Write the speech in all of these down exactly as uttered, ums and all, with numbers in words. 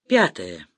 Пятое.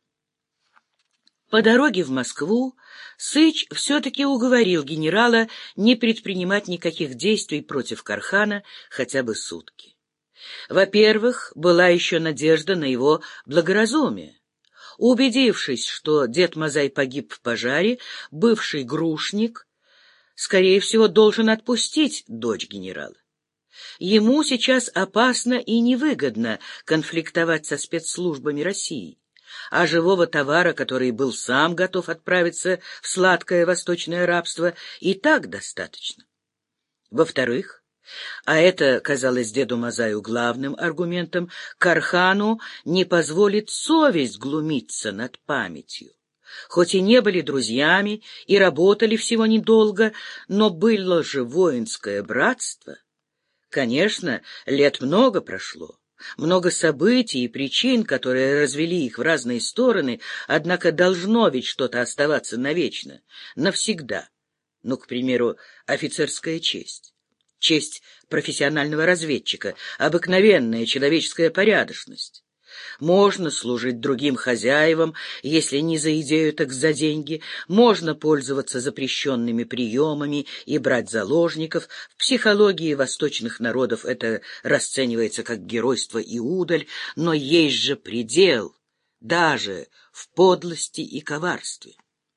По дороге в Москву Сыч все-таки уговорил генерала не предпринимать никаких действий против Корхана хотя бы сутки. Во-первых, была еще надежда на его благоразумие. Убедившись, что дед Мазай погиб в пожаре, бывший грушник, скорее всего, должен отпустить дочь генерала. Ему сейчас опасно и невыгодно конфликтовать со спецслужбами России, а живого товара, который был сам готов отправиться в сладкое восточное рабство, и так достаточно. Во-вторых, а это казалось деду Мазаю главным аргументом, Корхану не позволит совесть глумиться над памятью. Хоть и не были друзьями и работали всего недолго, но было же воинское братство. Конечно, лет много прошло, много событий и причин, которые развели их в разные стороны, однако должно ведь что-то оставаться навечно, навсегда. Ну, к примеру, офицерская честь. Честь профессионального разведчика, обыкновенная человеческая порядочность. Можно служить другим хозяевам, если не за идею, так за деньги. Можно пользоваться запрещенными приемами и брать заложников. В психологии восточных народов это расценивается как геройство и удаль, но есть же предел, даже в подлости и коварстве.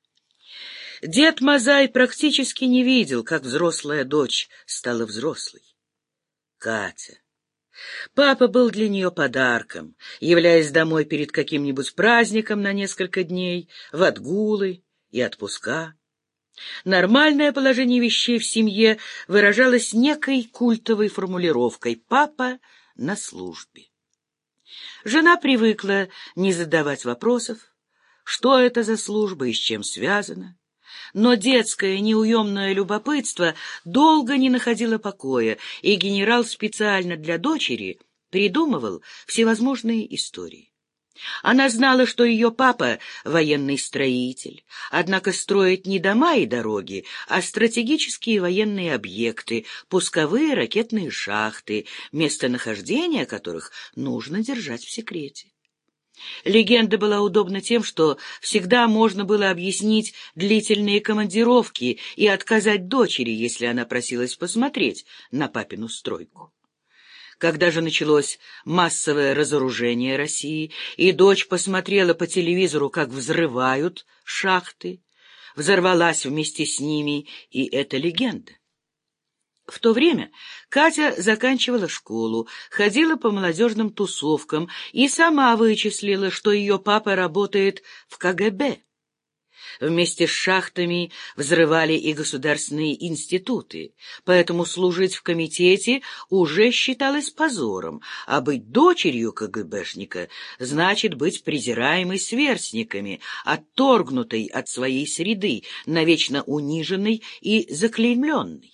Дед Мазай практически не видел, как взрослая дочь стала взрослой. Катя. Папа был для нее подарком, являясь домой перед каким-нибудь праздником на несколько дней, в отгулы и отпуска. Нормальное положение вещей в семье выражалось некой культовой формулировкой «папа на службе». Жена привыкла не задавать вопросов, что это за служба и с чем связана. Но детское неуемное любопытство долго не находило покоя, и генерал специально для дочери придумывал всевозможные истории. Она знала, что ее папа — военный строитель, однако строит не дома и дороги, а стратегические военные объекты, пусковые ракетные шахты, местонахождение которых нужно держать в секрете. Легенда была удобна тем, что всегда можно было объяснить длительные командировки и отказать дочери, если она просилась посмотреть на папину стройку. Когда же началось массовое разоружение России, и дочь посмотрела по телевизору, как взрывают шахты, взорвалась вместе с ними и эта легенда. В то время Катя заканчивала школу, ходила по молодежным тусовкам и сама вычислила, что ее папа работает в ка гэ бэ. Вместе с шахтами взрывали и государственные институты, поэтому служить в комитете уже считалось позором, а быть дочерью ка гэ бэшника значит быть презираемой сверстниками, отторгнутой от своей среды, навечно униженной и заклеймленной.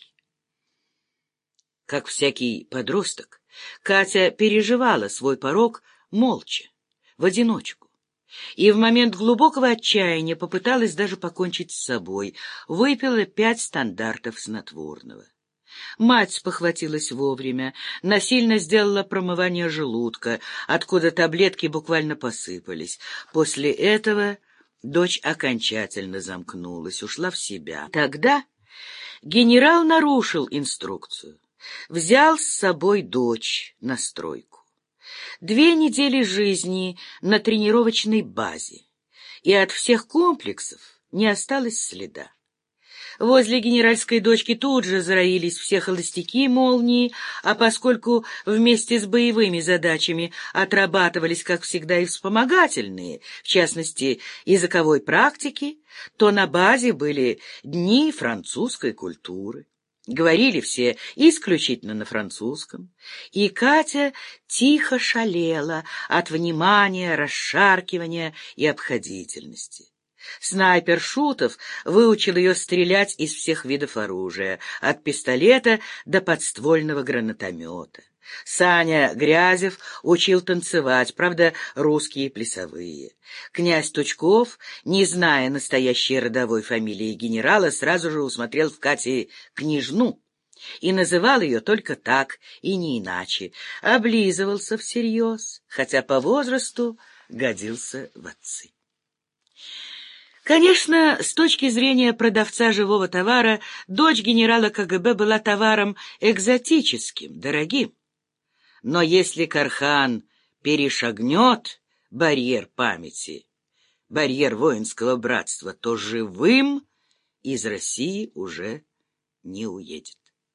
Как всякий подросток, Катя переживала свой порок молча, в одиночку, и в момент глубокого отчаяния попыталась даже покончить с собой, выпила пять стандартов снотворного. Мать спохватилась вовремя, насильно сделала промывание желудка, откуда таблетки буквально посыпались. После этого дочь окончательно замкнулась, ушла в себя. Тогда генерал нарушил инструкцию. Взял с собой дочь на стройку. Две недели жизни на тренировочной базе, и от всех комплексов не осталось следа. Возле генеральской дочки тут же зароились все холостяки молнии, а поскольку вместе с боевыми задачами отрабатывались, как всегда, и вспомогательные, в частности, языковой практики, то на базе были дни французской культуры. Говорили все исключительно на французском, и Катя тихо шалела от внимания, расшаркивания и обходительности. Снайпер Шутов выучил ее стрелять из всех видов оружия, от пистолета до подствольного гранатомета. Саня Грязев учил танцевать, правда, русские плясовые. Князь Тучков, не зная настоящей родовой фамилии генерала, сразу же усмотрел в Кате княжну и называл ее только так и не иначе, облизывался всерьез, хотя по возрасту годился в отцы. Конечно, с точки зрения продавца живого товара, дочь генерала КГБ была товаром экзотическим, дорогим. Но если Кархан перешагнет барьер памяти, барьер воинского братства, то живым из России уже не уедет.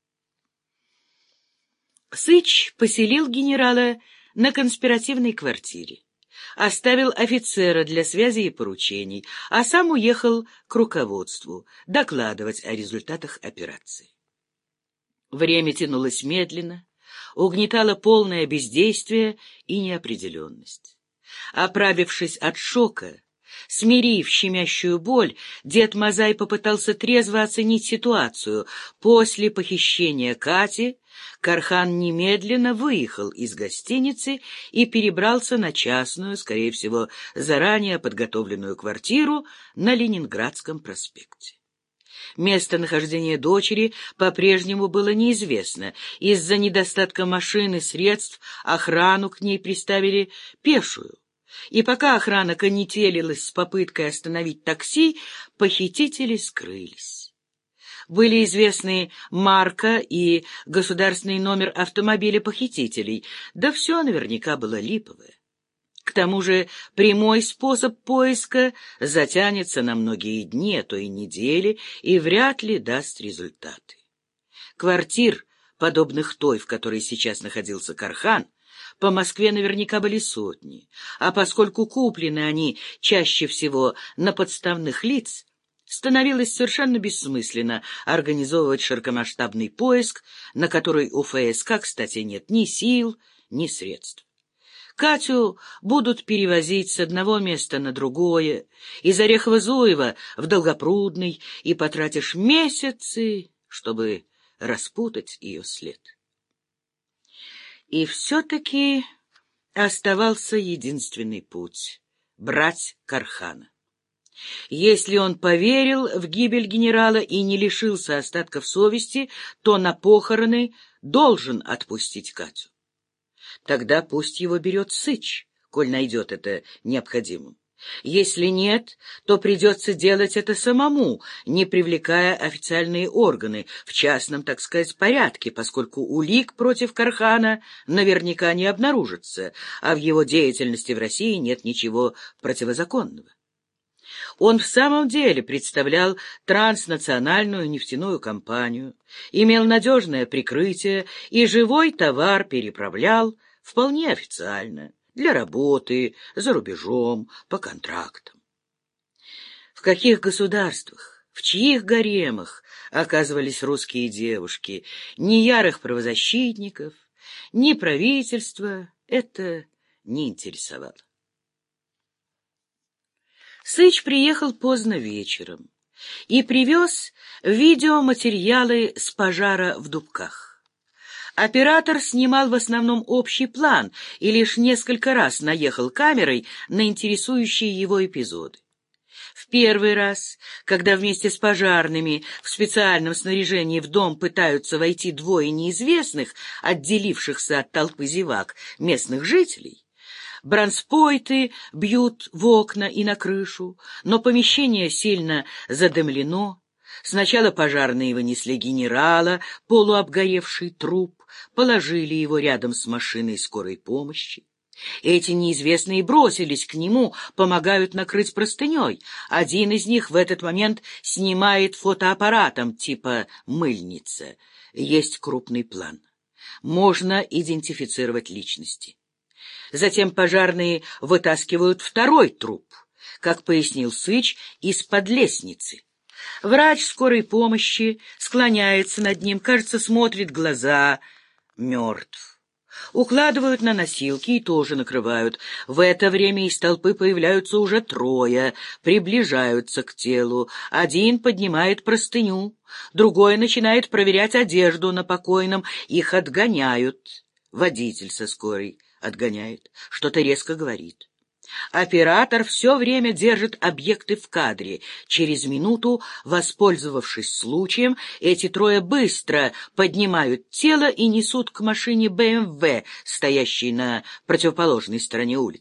Сыч поселил генерала на конспиративной квартире, оставил офицера для связи и поручений, а сам уехал к руководству докладывать о результатах операции. Время тянулось медленно, угнетало полное бездействие и неопределенность. Оправившись от шока, смирив щемящую боль, дед Мазай попытался трезво оценить ситуацию. После похищения Кати Кархан немедленно выехал из гостиницы и перебрался на частную, скорее всего, заранее подготовленную квартиру на Ленинградском проспекте. Местонахождение дочери по-прежнему было неизвестно. Из-за недостатка машин и средств охрану к ней приставили пешую. И пока охрана конетелилась с попыткой остановить такси, похитители скрылись. Были известны марка и государственный номер автомобиля похитителей, да все наверняка было липовое. К тому же прямой способ поиска затянется на многие дни, а то и недели, и вряд ли даст результаты. Квартир, подобных той, в которой сейчас находился Кархан, по Москве наверняка были сотни, а поскольку куплены они чаще всего на подставных лиц, становилось совершенно бессмысленно организовывать широкомасштабный поиск, на который у ФСК, кстати, нет ни сил, ни средств. Катю будут перевозить с одного места на другое, из Орехово-Зуева в Долгопрудный, и потратишь месяцы, чтобы распутать ее след. И все-таки оставался единственный путь — брать Кархана. Если он поверил в гибель генерала и не лишился остатков совести, то на похороны должен отпустить Катю. Тогда пусть его берет Сыч, коль найдет это необходимым. Если нет, то придется делать это самому, не привлекая официальные органы, в частном, так сказать, порядке, поскольку улик против Кархана наверняка не обнаружится, а в его деятельности в России нет ничего противозаконного. Он в самом деле представлял транснациональную нефтяную компанию, имел надежное прикрытие и живой товар переправлял вполне официально, для работы, за рубежом, по контрактам. В каких государствах, в чьих гаремах оказывались русские девушки, ни ярых правозащитников, ни правительства это не интересовало. Сыч приехал поздно вечером и привез видеоматериалы с пожара в Дубках. Оператор снимал в основном общий план и лишь несколько раз наехал камерой на интересующие его эпизоды. В первый раз, когда вместе с пожарными в специальном снаряжении в дом пытаются войти двое неизвестных, отделившихся от толпы зевак, местных жителей, бронспойты бьют в окна и на крышу, но помещение сильно задымлено. Сначала пожарные вынесли генерала, полуобгоревший труп, положили его рядом с машиной скорой помощи. Эти неизвестные бросились к нему, помогают накрыть простыней. Один из них в этот момент снимает фотоаппаратом типа мыльница. Есть крупный план. Можно идентифицировать личности. Затем пожарные вытаскивают второй труп, как пояснил Сыч, из-под лестницы. Врач скорой помощи склоняется над ним, кажется, смотрит в глаза, мертв. Укладывают на носилки и тоже накрывают. В это время из толпы появляются уже трое, приближаются к телу. Один поднимает простыню, другой начинает проверять одежду на покойном. Их отгоняют. Водитель со скорой отгоняет, что-то резко говорит. Оператор все время держит объекты в кадре. Через минуту, воспользовавшись случаем, эти трое быстро поднимают тело и несут к машине бэ эм вэ, стоящей на противоположной стороне улицы.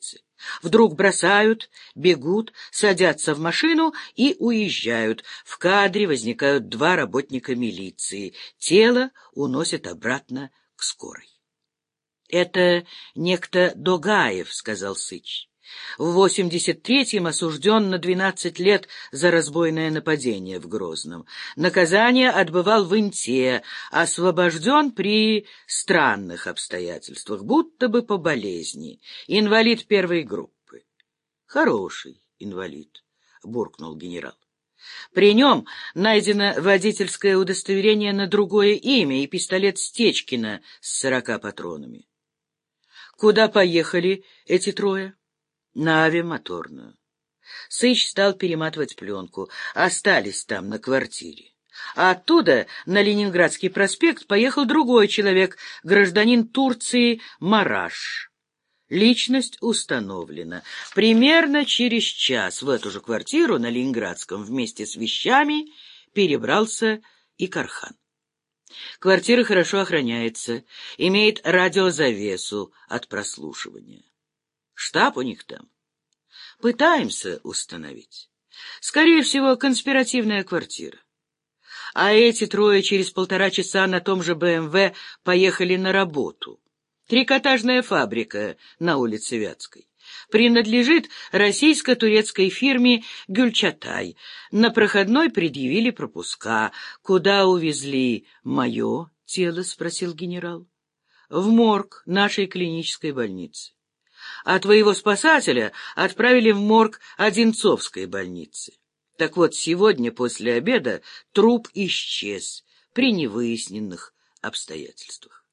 Вдруг бросают, бегут, садятся в машину и уезжают. В кадре возникают два работника милиции. Тело уносят обратно к скорой. — Это некто Догаев, — сказал Сыч. В восемьдесят третьем осужден на двенадцать лет за разбойное нападение в Грозном. Наказание отбывал в Инте, освобожден при странных обстоятельствах, будто бы по болезни. Инвалид первой группы. — Хороший инвалид, — буркнул генерал. При нем найдено водительское удостоверение на другое имя и пистолет Стечкина с сорока патронами. — Куда поехали эти трое? — На авиамоторную. Сыч стал перематывать пленку. Остались там, на квартире. А оттуда на Ленинградский проспект поехал другой человек, гражданин Турции Мараш. Личность установлена. Примерно через час в эту же квартиру на Ленинградском вместе с вещами перебрался и Кархан. Квартира хорошо охраняется, имеет радиозавесу от прослушивания. Штаб у них там. Пытаемся установить. Скорее всего, конспиративная квартира. А эти трое через полтора часа на том же БМВ поехали на работу. Трикотажная фабрика на улице Вятской. Принадлежит российско-турецкой фирме «Гюльчатай». На проходной предъявили пропуска. Куда увезли мое тело, спросил генерал. В морг нашей клинической больницы. А твоего спасателя отправили в морг Одинцовской больницы. Так вот, сегодня после обеда труп исчез при невыясненных обстоятельствах.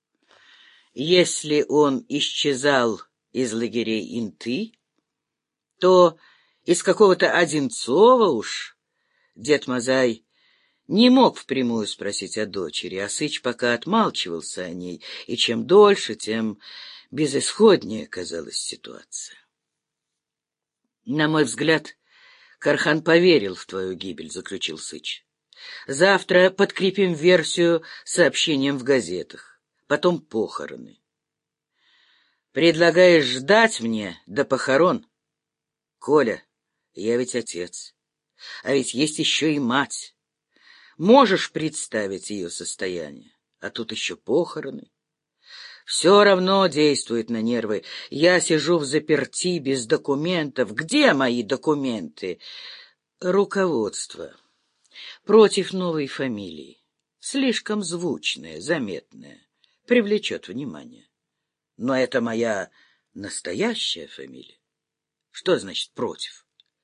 Если он исчезал из лагерей Инты, то из какого-то Одинцова уж дед Мазай не мог впрямую спросить о дочери, а Сыч пока отмалчивался о ней, и чем дольше, тем безысходнее казалась ситуация. На мой взгляд, Кархан поверил в твою гибель, — заключил Сыч. Завтра подкрепим версию сообщением в газетах, потом похороны. Предлагаешь ждать мне до похорон? Коля, я ведь отец, а ведь есть еще и мать. Можешь представить ее состояние? А тут еще похороны. Все равно действует на нервы. Я сижу в заперти без документов. Где мои документы? Руководство. Против новой фамилии. Слишком звучная, заметная. Привлечет внимание. Но это моя настоящая фамилия. Что значит против?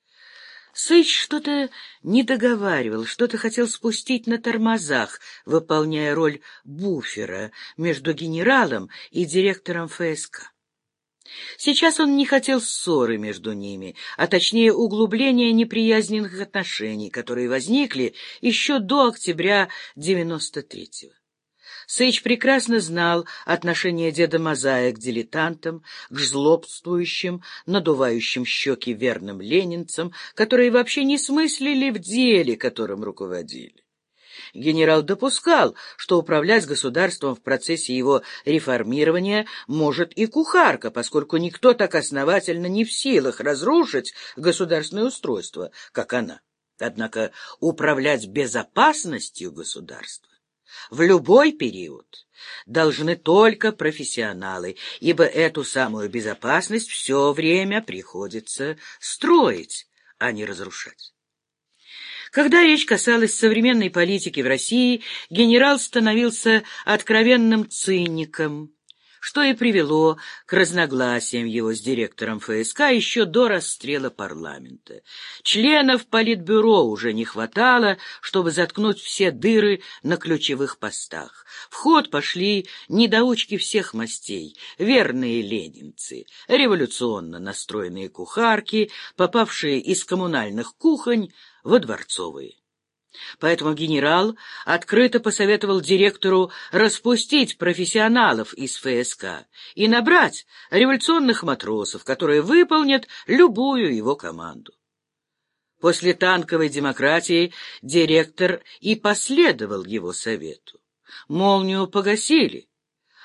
Сыч что-то не договаривал, что-то хотел спустить на тормозах, выполняя роль буфера между генералом и директором ФСК. Сейчас он не хотел ссоры между ними, а точнее углубления неприязненных отношений, которые возникли еще до октября девяносто третьего. Сыч прекрасно знал отношение деда Мазая к дилетантам, к злобствующим, надувающим щеки верным ленинцам, которые вообще не смыслили в деле, которым руководили. Генерал допускал, что управлять государством в процессе его реформирования может и кухарка, поскольку никто так основательно не в силах разрушить государственное устройство, как она. Однако управлять безопасностью государства в любой период должны только профессионалы, ибо эту самую безопасность все время приходится строить, а не разрушать. Когда речь касалась современной политики в России, генерал становился откровенным циником, что и привело к разногласиям его с директором ФСК еще до расстрела парламента. Членов политбюро уже не хватало, чтобы заткнуть все дыры на ключевых постах. В ход пошли недоучки всех мастей, верные ленинцы, революционно настроенные кухарки, попавшие из коммунальных кухонь во дворцовые. Поэтому генерал открыто посоветовал директору распустить профессионалов из ФСК и набрать революционных матросов, которые выполнят любую его команду. После танковой демократии директор и последовал его совету. Молнию погасили,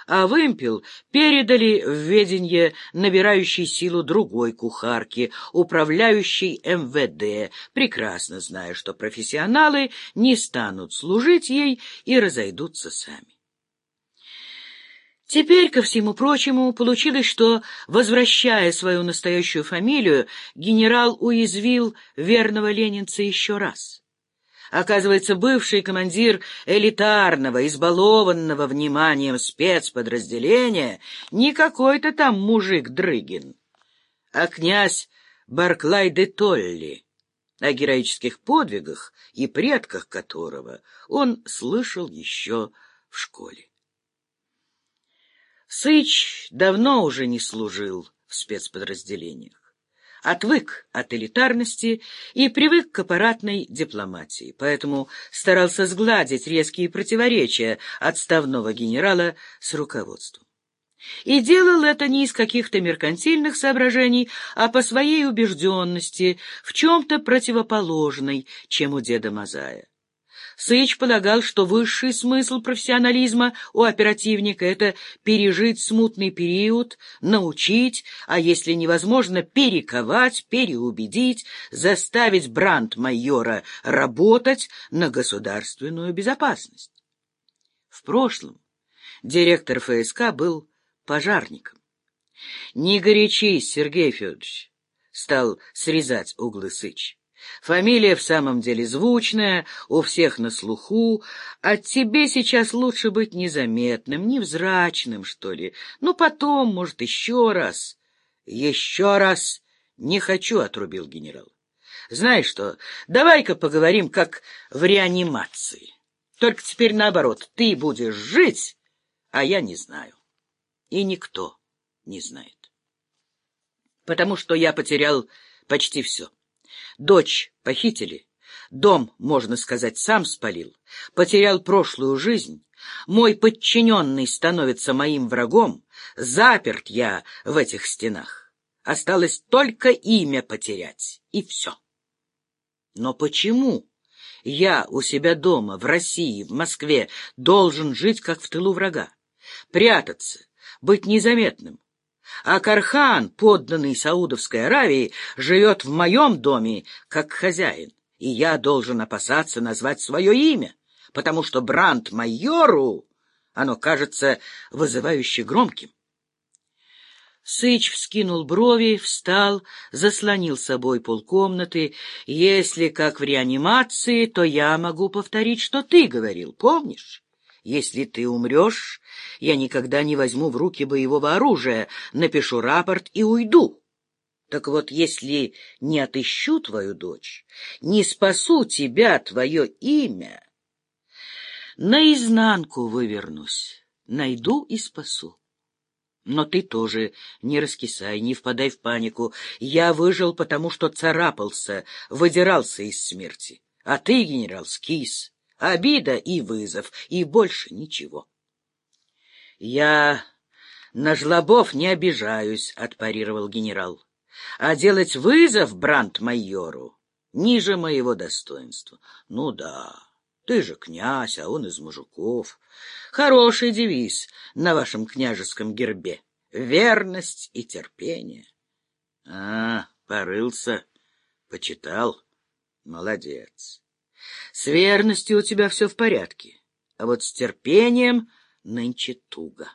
а вымпел передали в ведение набирающей силу другой кухарки, управляющей эм вэ дэ, прекрасно зная, что профессионалы не станут служить ей и разойдутся сами. Теперь, ко всему прочему, получилось, что, возвращая свою настоящую фамилию, генерал уязвил верного ленинца еще раз. Оказывается, бывший командир элитарного, избалованного вниманием спецподразделения не какой-то там мужик Дрыгин, а князь Барклай де Толли, о героических подвигах и предках которого он слышал еще в школе. Сыч давно уже не служил в спецподразделениях. Отвык от элитарности и привык к аппаратной дипломатии, поэтому старался сгладить резкие противоречия отставного генерала с руководством. И делал это не из каких-то меркантильных соображений, а по своей убежденности, в чем-то противоположной, чем у деда Мазая. Сыч полагал, что высший смысл профессионализма у оперативника — это пережить смутный период, научить, а если невозможно, перековать, переубедить, заставить брандмайора работать на государственную безопасность. В прошлом директор эф эс ка был пожарником. «Не горячись, Сергей Федорович», — стал срезать углы Сыч. «Фамилия в самом деле звучная, у всех на слуху, а тебе сейчас лучше быть незаметным, невзрачным, что ли. Ну, потом, может, еще раз». «Еще раз не хочу», — отрубил генерал. «Знаешь что, давай-ка поговорим, как в реанимации. Только теперь наоборот, ты будешь жить, а я не знаю. И никто не знает. Потому что я потерял почти все. Дочь похитили, дом, можно сказать, сам спалил, потерял прошлую жизнь, мой подчиненный становится моим врагом, заперт я в этих стенах. Осталось только имя потерять, и все. Но почему я у себя дома, в России, в Москве, должен жить, как в тылу врага, прятаться, быть незаметным? А Кархан, подданный Саудовской Аравии, живет в моем доме как хозяин, и я должен опасаться назвать свое имя, потому что брандмайору оно кажется вызывающе громким. Сыч вскинул брови, встал, заслонил собой полкомнаты. «Если как в реанимации, то я могу повторить, что ты говорил, помнишь? Если ты умрешь, я никогда не возьму в руки боевого оружия, напишу рапорт и уйду. Так вот, если не отыщу твою дочь, не спасу тебя, твое имя, наизнанку вывернусь, найду и спасу. Но ты тоже не раскисай, не впадай в панику. Я выжил, потому что царапался, выдирался из смерти. А ты, генерал, скис. Обида и вызов, и больше ничего». «Я на жлобов не обижаюсь», — отпарировал генерал. «А делать вызов брандмайору ниже моего достоинства». «Ну да, ты же князь, а он из мужиков. Хороший девиз на вашем княжеском гербе. Верность и терпение». «А, порылся, почитал. Молодец. С верностью у тебя все в порядке, а вот с терпением нынче туго.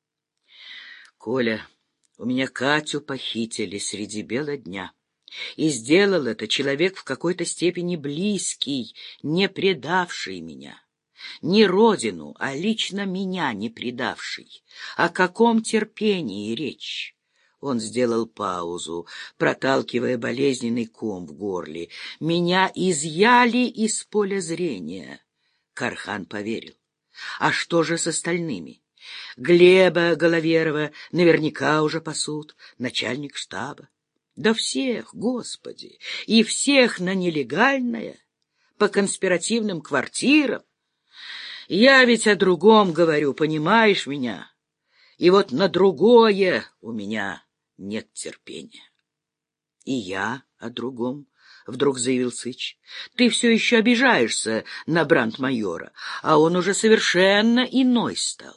Коля, у меня Катю похитили среди бела дня, и сделал это человек в какой-то степени близкий, не предавший меня. Не родину, а лично меня не предавший. О каком терпении речь?» Он сделал паузу, проталкивая болезненный ком в горле. «Меня изъяли из поля зрения». Кархан поверил. «А что же с остальными? Глеба Головерова наверняка уже пасут, начальник штаба. Да всех, Господи, и всех на нелегальное, по конспиративным квартирам. Я ведь о другом говорю, понимаешь меня? И вот на другое у меня нет терпения». «И я о другом», — вдруг заявил Сыч. «Ты все еще обижаешься на брандмайора, а он уже совершенно иной стал.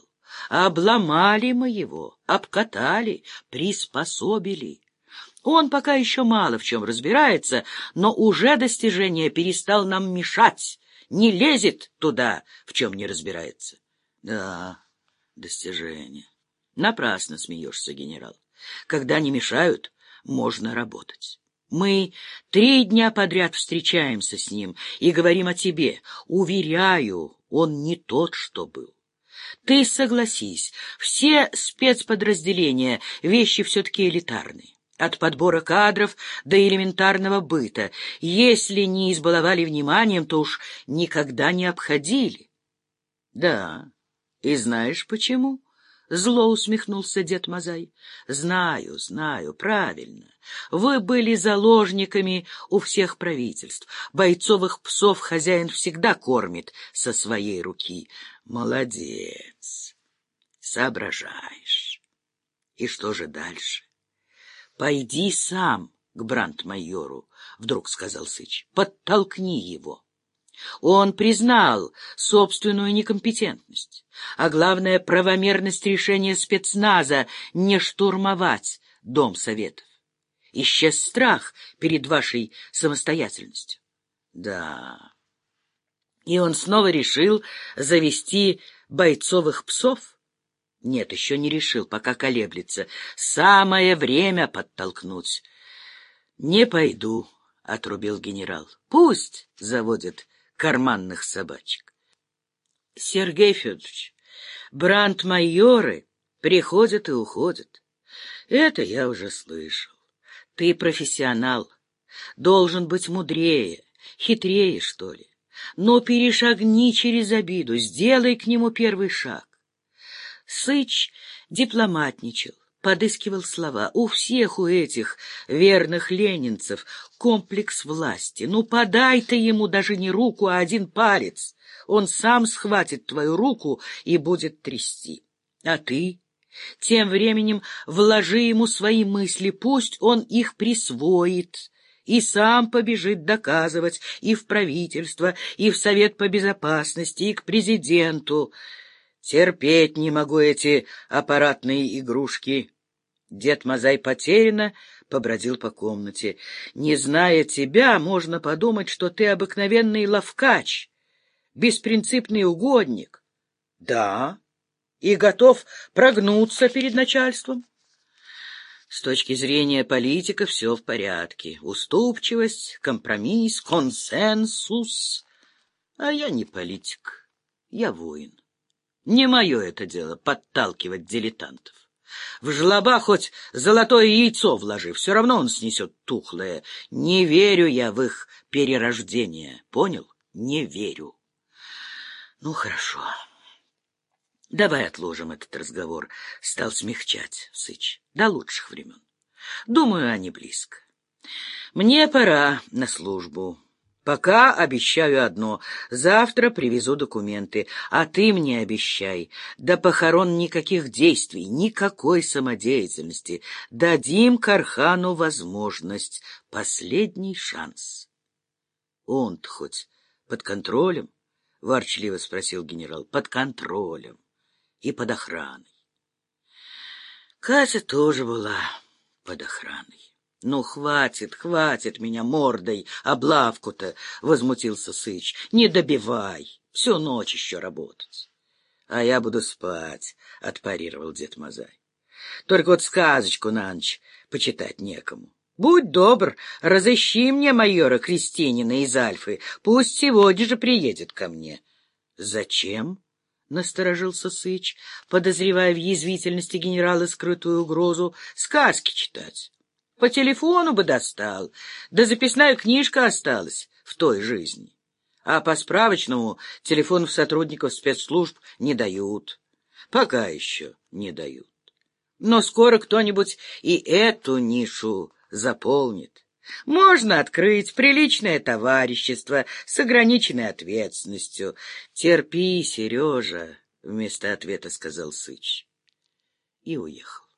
Обломали мы его, обкатали, приспособили. Он пока еще мало в чем разбирается, но уже достижение перестал нам мешать, не лезет туда, в чем не разбирается. Да, достижение. Напрасно смеешься, генерал. Когда не мешают, можно работать. Мы три дня подряд встречаемся с ним и говорим о тебе. Уверяю, он не тот, что был. Ты согласись, все спецподразделения — вещи все-таки элитарные. От подбора кадров до элементарного быта. Если не избаловали вниманием, то уж никогда не обходили. — Да, и знаешь почему? — зло усмехнулся дед Мазай. — Знаю, знаю, правильно. Вы были заложниками у всех правительств. Бойцовых псов хозяин всегда кормит со своей руки. Молодец. Соображаешь. И что же дальше? — Пойди сам к брандмайору, — вдруг сказал Сыч. — Подтолкни его. Он признал собственную некомпетентность, а главное — правомерность решения спецназа не штурмовать Дом Советов. Исчез страх перед вашей самостоятельностью. Да. И он снова решил завести бойцовых псов? Нет, еще не решил, пока колеблется. Самое время подтолкнуть. Не пойду, — отрубил генерал. Пусть заводят карманных собачек. Сергей Федорович, брандмайоры приходят и уходят. Это я уже слышал. Ты профессионал, должен быть мудрее, хитрее, что ли. Но перешагни через обиду, сделай к нему первый шаг. Сыч дипломатничал, подыскивал слова. У всех у этих верных ленинцев комплекс власти. Ну, подай ты ему даже не руку, а один палец. Он сам схватит твою руку и будет трясти. А ты тем временем вложи ему свои мысли, пусть он их присвоит и сам побежит доказывать и в правительство, и в Совет по безопасности, и к президенту. Терпеть не могу эти аппаратные игрушки. Дед Мазай потерянно побродил по комнате. Не зная тебя, можно подумать, что ты обыкновенный ловкач, беспринципный угодник. Да, и готов прогнуться перед начальством. С точки зрения политика все в порядке. Уступчивость, компромисс, консенсус. А я не политик, я воин. Не мое это дело — подталкивать дилетантов. В жлоба хоть золотое яйцо вложи, все равно он снесет тухлое. Не верю я в их перерождение, понял? Не верю. Ну, хорошо. Давай отложим этот разговор, — стал смягчать Сыч. До лучших времен. Думаю, они близко. Мне пора на службу. Пока обещаю одно — завтра привезу документы, а ты мне обещай, до похорон никаких действий, никакой самодеятельности. Дадим Кархану возможность, последний шанс. Он-то хоть под контролем? — ворчливо спросил генерал. — Под контролем и под охраной. Катя тоже была под охраной. — Ну, хватит, хватит меня мордой, облавку-то, — возмутился Сыч. — Не добивай, всю ночь еще работать. — А я буду спать, — отпарировал дед Мазай. — Только вот сказочку на ночь почитать некому. Будь добр, разыщи мне майора Крестинина из Альфы, пусть сегодня же приедет ко мне. — Зачем? — насторожился Сыч, подозревая в язвительности генерала скрытую угрозу. — Сказки читать. По телефону бы достал, да записная книжка осталась в той жизни. А по справочному телефонов сотрудников спецслужб не дают. Пока еще не дают. Но скоро кто-нибудь и эту нишу заполнит. Можно открыть приличное товарищество с ограниченной ответственностью. Терпи, Сережа, — вместо ответа сказал Сыч. И уехал.